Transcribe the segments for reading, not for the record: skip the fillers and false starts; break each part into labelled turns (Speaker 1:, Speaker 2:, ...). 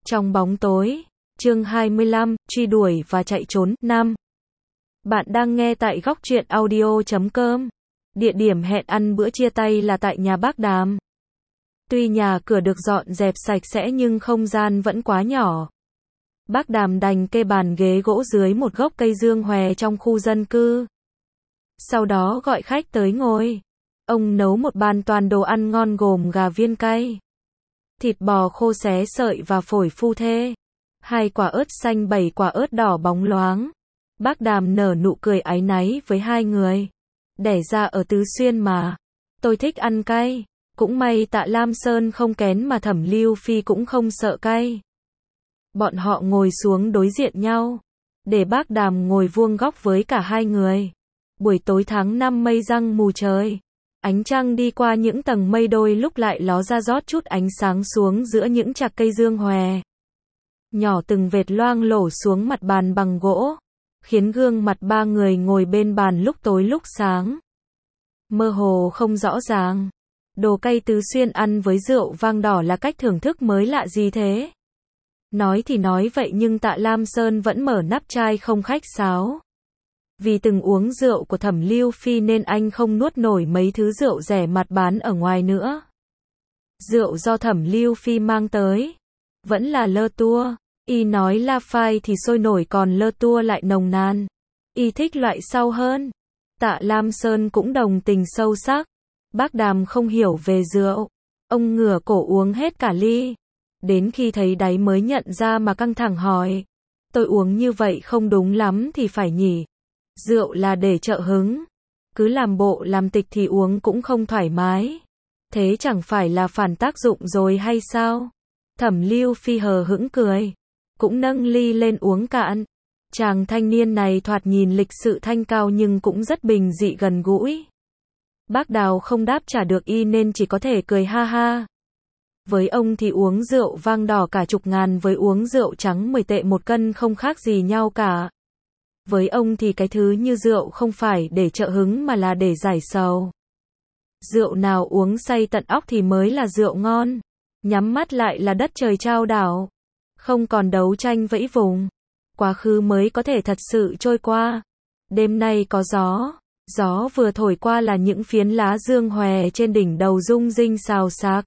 Speaker 1: Trong bóng tối, chương 25, truy đuổi và chạy trốn, 5. Bạn đang nghe tại góc truyện audio.com. Địa điểm hẹn ăn bữa chia tay là tại nhà bác Đàm. Tuy nhà cửa được dọn dẹp sạch sẽ nhưng không gian vẫn quá nhỏ. Bác Đàm đành kê bàn ghế gỗ dưới một gốc cây dương hòe trong khu dân cư. Sau đó gọi khách tới ngồi. Ông nấu một bàn toàn đồ ăn ngon gồm gà viên cay, thịt bò khô xé sợi và phổi phu thê, 2 quả ớt xanh 7 quả ớt đỏ bóng loáng. Bác Đàm nở nụ cười áy náy với hai người. Đẻ ra ở Tứ Xuyên mà. Tôi thích ăn cay. Cũng may Tạ Lam Sơn không kén mà Thẩm Lưu Phi cũng không sợ cay. Bọn họ ngồi xuống đối diện nhau, để bác Đàm ngồi vuông góc với cả hai người. Buổi tối tháng 5 mây răng mù trời. Ánh trăng đi qua những tầng mây đôi lúc lại ló ra rót chút ánh sáng xuống giữa những chạc cây dương hòe. Nhỏ từng vệt loang lổ xuống mặt bàn bằng gỗ, khiến gương mặt ba người ngồi bên bàn lúc tối lúc sáng mơ hồ không rõ ràng. Đồ cay Tứ Xuyên ăn với rượu vang đỏ là cách thưởng thức mới lạ gì thế? Nói thì nói vậy nhưng Tạ Lam Sơn vẫn mở nắp chai không khách sáo. Vì từng uống rượu của Thẩm Lưu Phi nên anh không nuốt nổi mấy thứ rượu rẻ mạt bán ở ngoài nữa. Rượu do Thẩm Lưu Phi mang tới vẫn là Le Tour. Y nói La Phai thì sôi nổi còn Le Tour lại nồng nàn. Y thích loại sau hơn. Tạ Lam Sơn cũng đồng tình sâu sắc. Bác Đàm không hiểu về rượu. Ông ngửa cổ uống hết cả ly. Đến khi thấy đáy mới nhận ra mà căng thẳng hỏi. Tôi uống như vậy không đúng lắm thì phải nhỉ? Rượu là để trợ hứng. Cứ làm bộ làm tịch thì uống cũng không thoải mái. Thế chẳng phải là phản tác dụng rồi hay sao? Thẩm Lưu Phi hờ hững cười. Cũng nâng ly lên uống cạn. Chàng thanh niên này thoạt nhìn lịch sự thanh cao nhưng cũng rất bình dị gần gũi. Bác Đào không đáp trả được y nên chỉ có thể cười ha ha. Với ông thì uống rượu vang đỏ cả chục ngàn với uống rượu trắng 10 tệ một cân không khác gì nhau cả. Với ông thì cái thứ như rượu không phải để trợ hứng mà là để giải sầu. Rượu nào uống say tận óc thì mới là rượu ngon. Nhắm mắt lại là đất trời trao đảo. Không còn đấu tranh vẫy vùng. Quá khứ mới có thể thật sự trôi qua. Đêm nay có gió. Gió vừa thổi qua là những phiến lá dương hòe trên đỉnh đầu rung rinh xào xạc.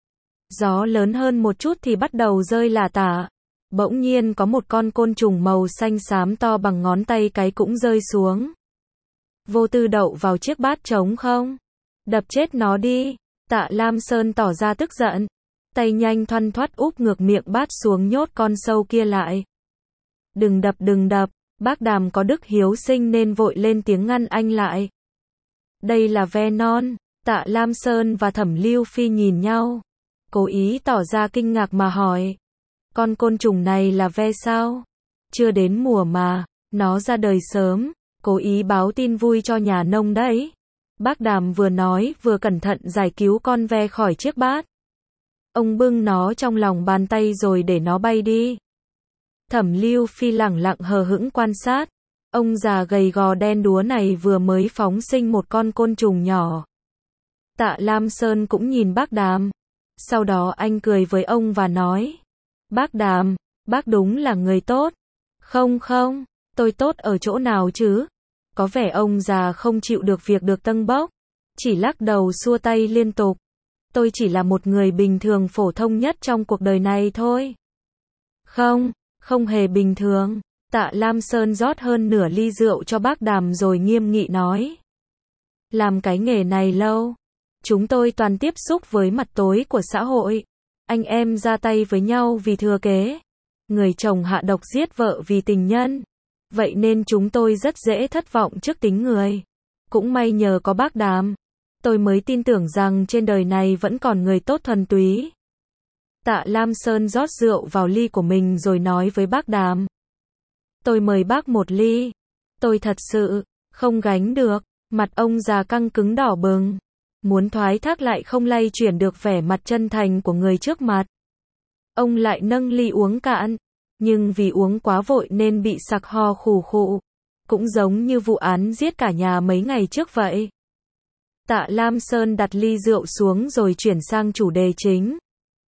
Speaker 1: Gió lớn hơn một chút thì bắt đầu rơi lả tả. Bỗng nhiên có một con côn trùng màu xanh xám to bằng ngón tay cái cũng rơi xuống. Vô tư đậu vào chiếc bát trống không? Đập chết nó đi. Tạ Lam Sơn tỏ ra tức giận. Tay nhanh thoăn thoắt úp ngược miệng bát xuống nhốt con sâu kia lại. Đừng đập. Bác Đàm có đức hiếu sinh nên vội lên tiếng ngăn anh lại. Đây là ve non. Tạ Lam Sơn và Thẩm Lưu Phi nhìn nhau. Cố ý tỏ ra kinh ngạc mà hỏi. Con côn trùng này là ve sao? Chưa đến mùa mà. Nó ra đời sớm. Cố ý báo tin vui cho nhà nông đấy. Bác Đàm vừa nói vừa cẩn thận giải cứu con ve khỏi chiếc bát. Ông bưng nó trong lòng bàn tay rồi để nó bay đi. Thẩm Lưu Phi lẳng lặng hờ hững quan sát. Ông già gầy gò đen đúa này vừa mới phóng sinh một con côn trùng nhỏ. Tạ Lam Sơn cũng nhìn bác Đàm. Sau đó anh cười với ông và nói. Bác Đàm, bác đúng là người tốt. Không, tôi tốt ở chỗ nào chứ? Có vẻ ông già không chịu được việc được tâng bốc. Chỉ lắc đầu xua tay liên tục. Tôi chỉ là một người bình thường phổ thông nhất trong cuộc đời này thôi. Không hề bình thường. Tạ Lam Sơn rót hơn nửa ly rượu cho bác Đàm rồi nghiêm nghị nói. Làm cái nghề này lâu. Chúng tôi toàn tiếp xúc với mặt tối của xã hội. Anh em ra tay với nhau vì thừa kế. Người chồng hạ độc giết vợ vì tình nhân. Vậy nên chúng tôi rất dễ thất vọng trước tính người. Cũng may nhờ có bác Đàm. Tôi mới tin tưởng rằng trên đời này vẫn còn người tốt thuần túy. Tạ Lam Sơn rót rượu vào ly của mình rồi nói với bác Đàm. Tôi mời bác một ly. Tôi thật sự không gánh được. Mặt ông già căng cứng đỏ bừng. Muốn thoái thác lại không lay chuyển được vẻ mặt chân thành của người trước mặt. Ông lại nâng ly uống cạn. Nhưng vì uống quá vội nên bị sặc ho khù khụ. Cũng giống như vụ án giết cả nhà mấy ngày trước vậy. Tạ Lam Sơn đặt ly rượu xuống rồi chuyển sang chủ đề chính.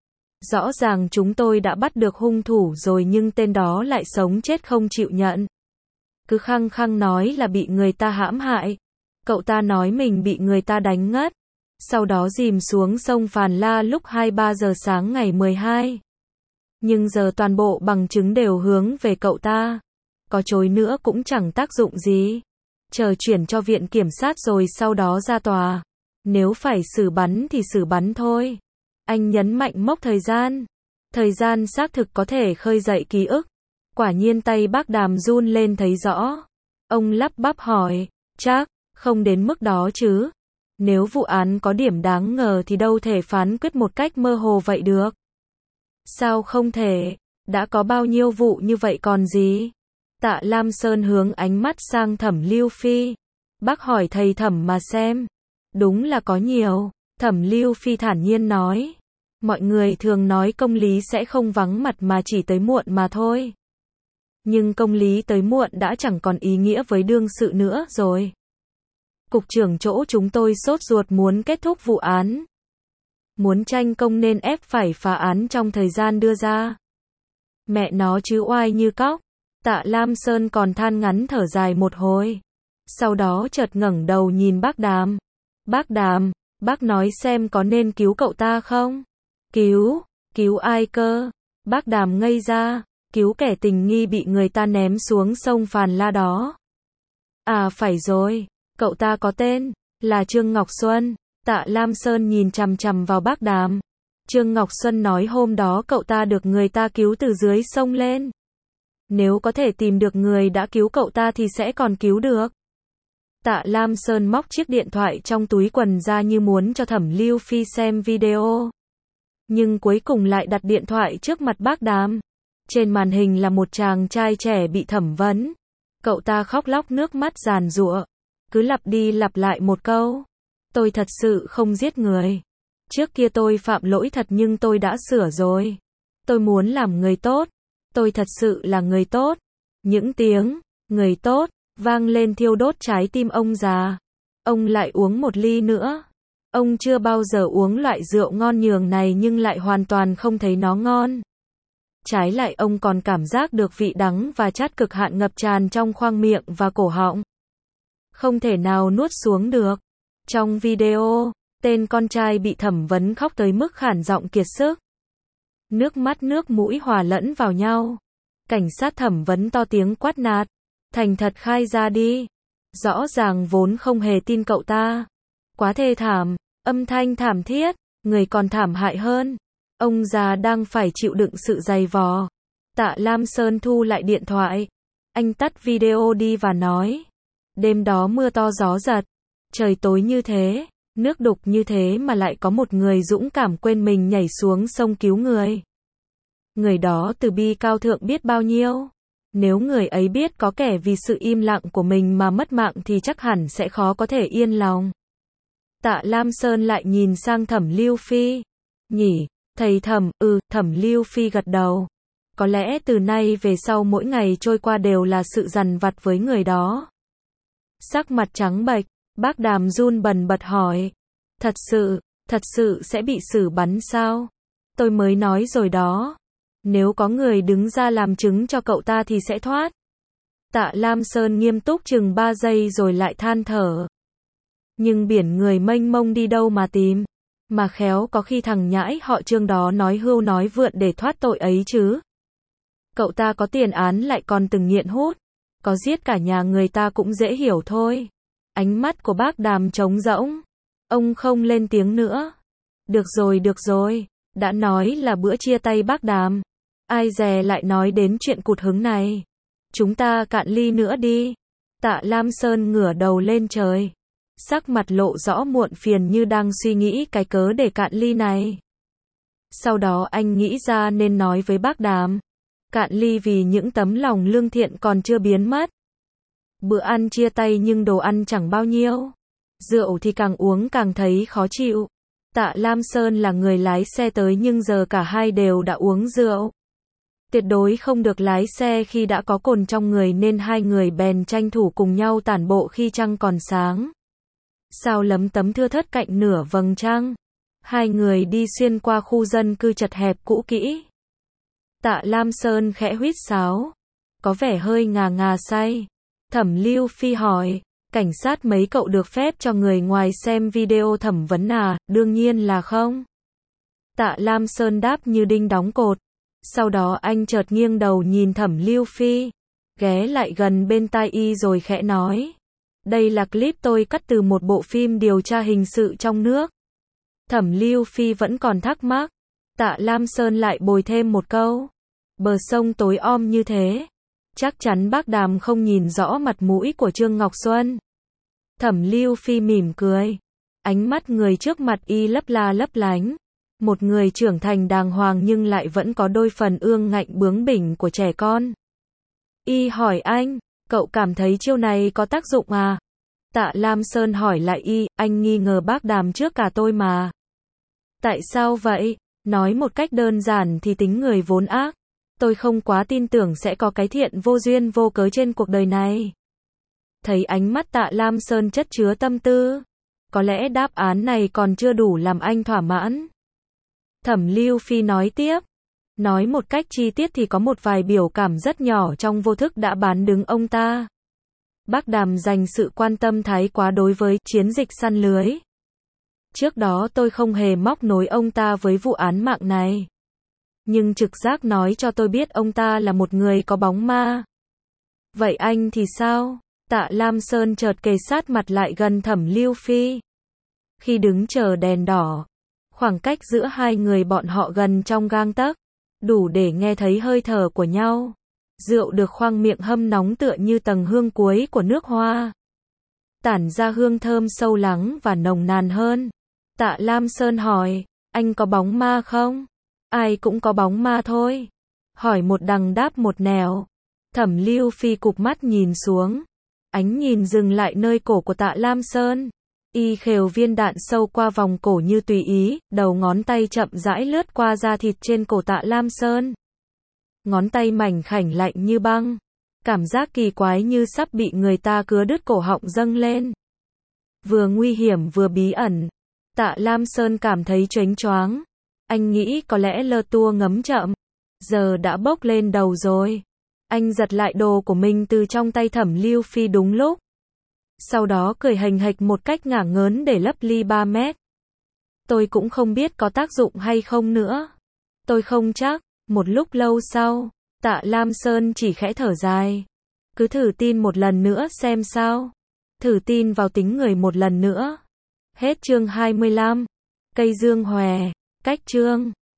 Speaker 1: Rõ ràng chúng tôi đã bắt được hung thủ rồi nhưng tên đó lại sống chết không chịu nhận. Cứ khăng khăng nói là bị người ta hãm hại. Cậu ta nói mình bị người ta đánh ngất. Sau đó dìm xuống sông Phàn La lúc 2-3 giờ sáng ngày 12. Nhưng giờ toàn bộ bằng chứng đều hướng về cậu ta. Có chối nữa cũng chẳng tác dụng gì. Chờ chuyển cho viện kiểm sát rồi sau đó ra tòa. Nếu phải xử bắn thì xử bắn thôi. Anh nhấn mạnh mốc thời gian. Thời gian xác thực có thể khơi dậy ký ức. Quả nhiên tay bác Đàm run lên thấy rõ. Ông lắp bắp hỏi, chắc, không đến mức đó chứ. Nếu vụ án có điểm đáng ngờ thì đâu thể phán quyết một cách mơ hồ vậy được. Sao không thể? Đã có bao nhiêu vụ như vậy còn gì? Tạ Lam Sơn hướng ánh mắt sang Thẩm Lưu Phi. Bác hỏi thầy Thẩm mà xem. Đúng là có nhiều. Thẩm Lưu Phi thản nhiên nói. Mọi người thường nói công lý sẽ không vắng mặt mà chỉ tới muộn mà thôi. Nhưng công lý tới muộn đã chẳng còn ý nghĩa với đương sự nữa rồi. Cục trưởng chỗ chúng tôi sốt ruột muốn kết thúc vụ án. Muốn tranh công nên ép phải phá án trong thời gian đưa ra. Mẹ nó chứ oai như cóc. Tạ Lam Sơn còn than ngắn thở dài một hồi. Sau đó chợt ngẩng đầu nhìn bác Đàm. Bác Đàm, bác nói xem có nên cứu cậu ta không? Cứu ai cơ? Bác Đàm ngây ra, cứu kẻ tình nghi bị người ta ném xuống sông Phàn La đó. À phải rồi, cậu ta có tên, là Trương Ngọc Xuân. Tạ Lam Sơn nhìn chằm chằm vào bác Đàm. Trương Ngọc Xuân nói hôm đó cậu ta được người ta cứu từ dưới sông lên. Nếu có thể tìm được người đã cứu cậu ta thì sẽ còn cứu được. Tạ Lam Sơn móc chiếc điện thoại trong túi quần ra như muốn cho Thẩm Lưu Phi xem video. Nhưng cuối cùng lại đặt điện thoại trước mặt bác Đàm. Trên màn hình là một chàng trai trẻ bị thẩm vấn. Cậu ta khóc lóc nước mắt giàn giụa. Cứ lặp đi lặp lại một câu. Tôi thật sự không giết người. Trước kia tôi phạm lỗi thật nhưng tôi đã sửa rồi. Tôi muốn làm người tốt. Tôi thật sự là người tốt. Những tiếng, người tốt, vang lên thiêu đốt trái tim ông già. Ông lại uống một ly nữa. Ông chưa bao giờ uống loại rượu ngon nhường này nhưng lại hoàn toàn không thấy nó ngon. Trái lại ông còn cảm giác được vị đắng và chát cực hạn ngập tràn trong khoang miệng và cổ họng. Không thể nào nuốt xuống được. Trong video, tên con trai bị thẩm vấn khóc tới mức khản giọng kiệt sức. Nước mắt nước mũi hòa lẫn vào nhau. Cảnh sát thẩm vấn to tiếng quát nạt. Thành thật khai ra đi. Rõ ràng vốn không hề tin cậu ta. Quá thê thảm, âm thanh thảm thiết, người còn thảm hại hơn. Ông già đang phải chịu đựng sự dày vò. Tạ Lam Sơn thu lại điện thoại. Anh tắt video đi và nói. Đêm đó mưa to gió giật. Trời tối như thế, nước đục như thế mà lại có một người dũng cảm quên mình nhảy xuống sông cứu người. Người đó từ bi cao thượng biết bao nhiêu. Nếu người ấy biết có kẻ vì sự im lặng của mình mà mất mạng thì chắc hẳn sẽ khó có thể yên lòng. Tạ Lam Sơn lại nhìn sang Thẩm Lưu Phi. Nhỉ, thầy Thẩm, Thẩm Lưu Phi gật đầu. Có lẽ từ nay về sau mỗi ngày trôi qua đều là sự dằn vặt với người đó. Sắc mặt trắng bệch, bác Đàm run bần bật hỏi. Thật sự sẽ bị xử bắn sao? Tôi mới nói rồi đó. Nếu có người đứng ra làm chứng cho cậu ta thì sẽ thoát. Tạ Lam Sơn nghiêm túc chừng 3 giây rồi lại than thở. Nhưng biển người mênh mông đi đâu mà tìm? Mà khéo có khi thằng nhãi họ Trương đó nói hưu nói vượn để thoát tội ấy chứ. Cậu ta có tiền án lại còn từng nghiện hút. Có giết cả nhà người ta cũng dễ hiểu thôi. Ánh mắt của bác Đàm trống rỗng. Ông không lên tiếng nữa. Được rồi. Đã nói là bữa chia tay bác Đàm. Ai dè lại nói đến chuyện cụt hứng này. Chúng ta cạn ly nữa đi. Tạ Lam Sơn ngửa đầu lên trời. Sắc mặt lộ rõ muộn phiền như đang suy nghĩ cái cớ để cạn ly này. Sau đó anh nghĩ ra nên nói với bác Đàm. Cạn ly vì những tấm lòng lương thiện còn chưa biến mất. Bữa ăn chia tay nhưng đồ ăn chẳng bao nhiêu. Rượu thì càng uống càng thấy khó chịu. Tạ Lam Sơn là người lái xe tới nhưng giờ cả hai đều đã uống rượu. Tuyệt đối không được lái xe khi đã có cồn trong người nên hai người bèn tranh thủ cùng nhau tản bộ khi trăng còn sáng. Sao lấm tấm thưa thớt cạnh nửa vầng trăng. Hai người đi xuyên qua khu dân cư chật hẹp cũ kỹ. Tạ Lam Sơn khẽ huýt sáo, có vẻ hơi ngà ngà say. Thẩm Lưu Phi hỏi, cảnh sát mấy cậu được phép cho người ngoài xem video thẩm vấn à? Đương nhiên là không. Tạ Lam Sơn đáp như đinh đóng cột. Sau đó anh chợt nghiêng đầu nhìn Thẩm Lưu Phi, ghé lại gần bên tai y rồi khẽ nói, đây là clip tôi cắt từ một bộ phim điều tra hình sự trong nước. Thẩm Lưu Phi vẫn còn thắc mắc. Tạ Lam Sơn lại bồi thêm một câu, bờ sông tối om như thế, chắc chắn bác Đàm không nhìn rõ mặt mũi của Trương Ngọc Xuân. Thẩm Lưu Phi mỉm cười, ánh mắt người trước mặt y lấp la lấp lánh. Một người trưởng thành đàng hoàng nhưng lại vẫn có đôi phần ương ngạnh bướng bỉnh của trẻ con. Y hỏi anh, cậu cảm thấy chiêu này có tác dụng à? Tạ Lam Sơn hỏi lại y, anh nghi ngờ bác Đàm trước cả tôi mà. Tại sao vậy? Nói một cách đơn giản thì tính người vốn ác. Tôi không quá tin tưởng sẽ có cái thiện vô duyên vô cớ trên cuộc đời này. Thấy ánh mắt Tạ Lam Sơn chất chứa tâm tư, có lẽ đáp án này còn chưa đủ làm anh thỏa mãn. Thẩm Lưu Phi nói tiếp, nói một cách chi tiết thì có một vài biểu cảm rất nhỏ trong vô thức đã bán đứng ông ta. Bác Đàm dành sự quan tâm thái quá đối với chiến dịch săn lưới. Trước đó tôi không hề móc nối ông ta với vụ án mạng này. Nhưng trực giác nói cho tôi biết ông ta là một người có bóng ma. Vậy anh thì sao? Tạ Lam Sơn chợt kề sát mặt lại gần Thẩm Lưu Phi. Khi đứng chờ đèn đỏ, khoảng cách giữa hai người bọn họ gần trong gang tấc, đủ để nghe thấy hơi thở của nhau. Rượu được khoang miệng hâm nóng tựa như tầng hương cuối của nước hoa, tản ra hương thơm sâu lắng và nồng nàn hơn. Tạ Lam Sơn hỏi, anh có bóng ma không? Ai cũng có bóng ma thôi. Hỏi một đằng đáp một nẻo. Thẩm Lưu Phi cụp mắt nhìn xuống, ánh nhìn dừng lại nơi cổ của Tạ Lam Sơn. Y khều viên đạn sâu qua vòng cổ như tùy ý, đầu ngón tay chậm rãi lướt qua da thịt trên cổ Tạ Lam Sơn. Ngón tay mảnh khảnh lạnh như băng. Cảm giác kỳ quái như sắp bị người ta cứa đứt cổ họng dâng lên. Vừa nguy hiểm vừa bí ẩn. Tạ Lam Sơn cảm thấy chónh choáng. Anh nghĩ có lẽ lơ tua ngấm chậm. Giờ đã bốc lên đầu rồi. Anh giật lại đồ của mình từ trong tay Thẩm Lưu Phi đúng lúc. Sau đó cười hành hạch một cách ngả ngớn để lấp ly 3 mét. Tôi cũng không biết có tác dụng hay không nữa. Tôi không chắc. Một lúc lâu sau, Tạ Lam Sơn chỉ khẽ thở dài. Cứ thử tin một lần nữa xem sao. Thử tin vào tính người một lần nữa. Hết chương 25. Cây dương hòe. Cách chương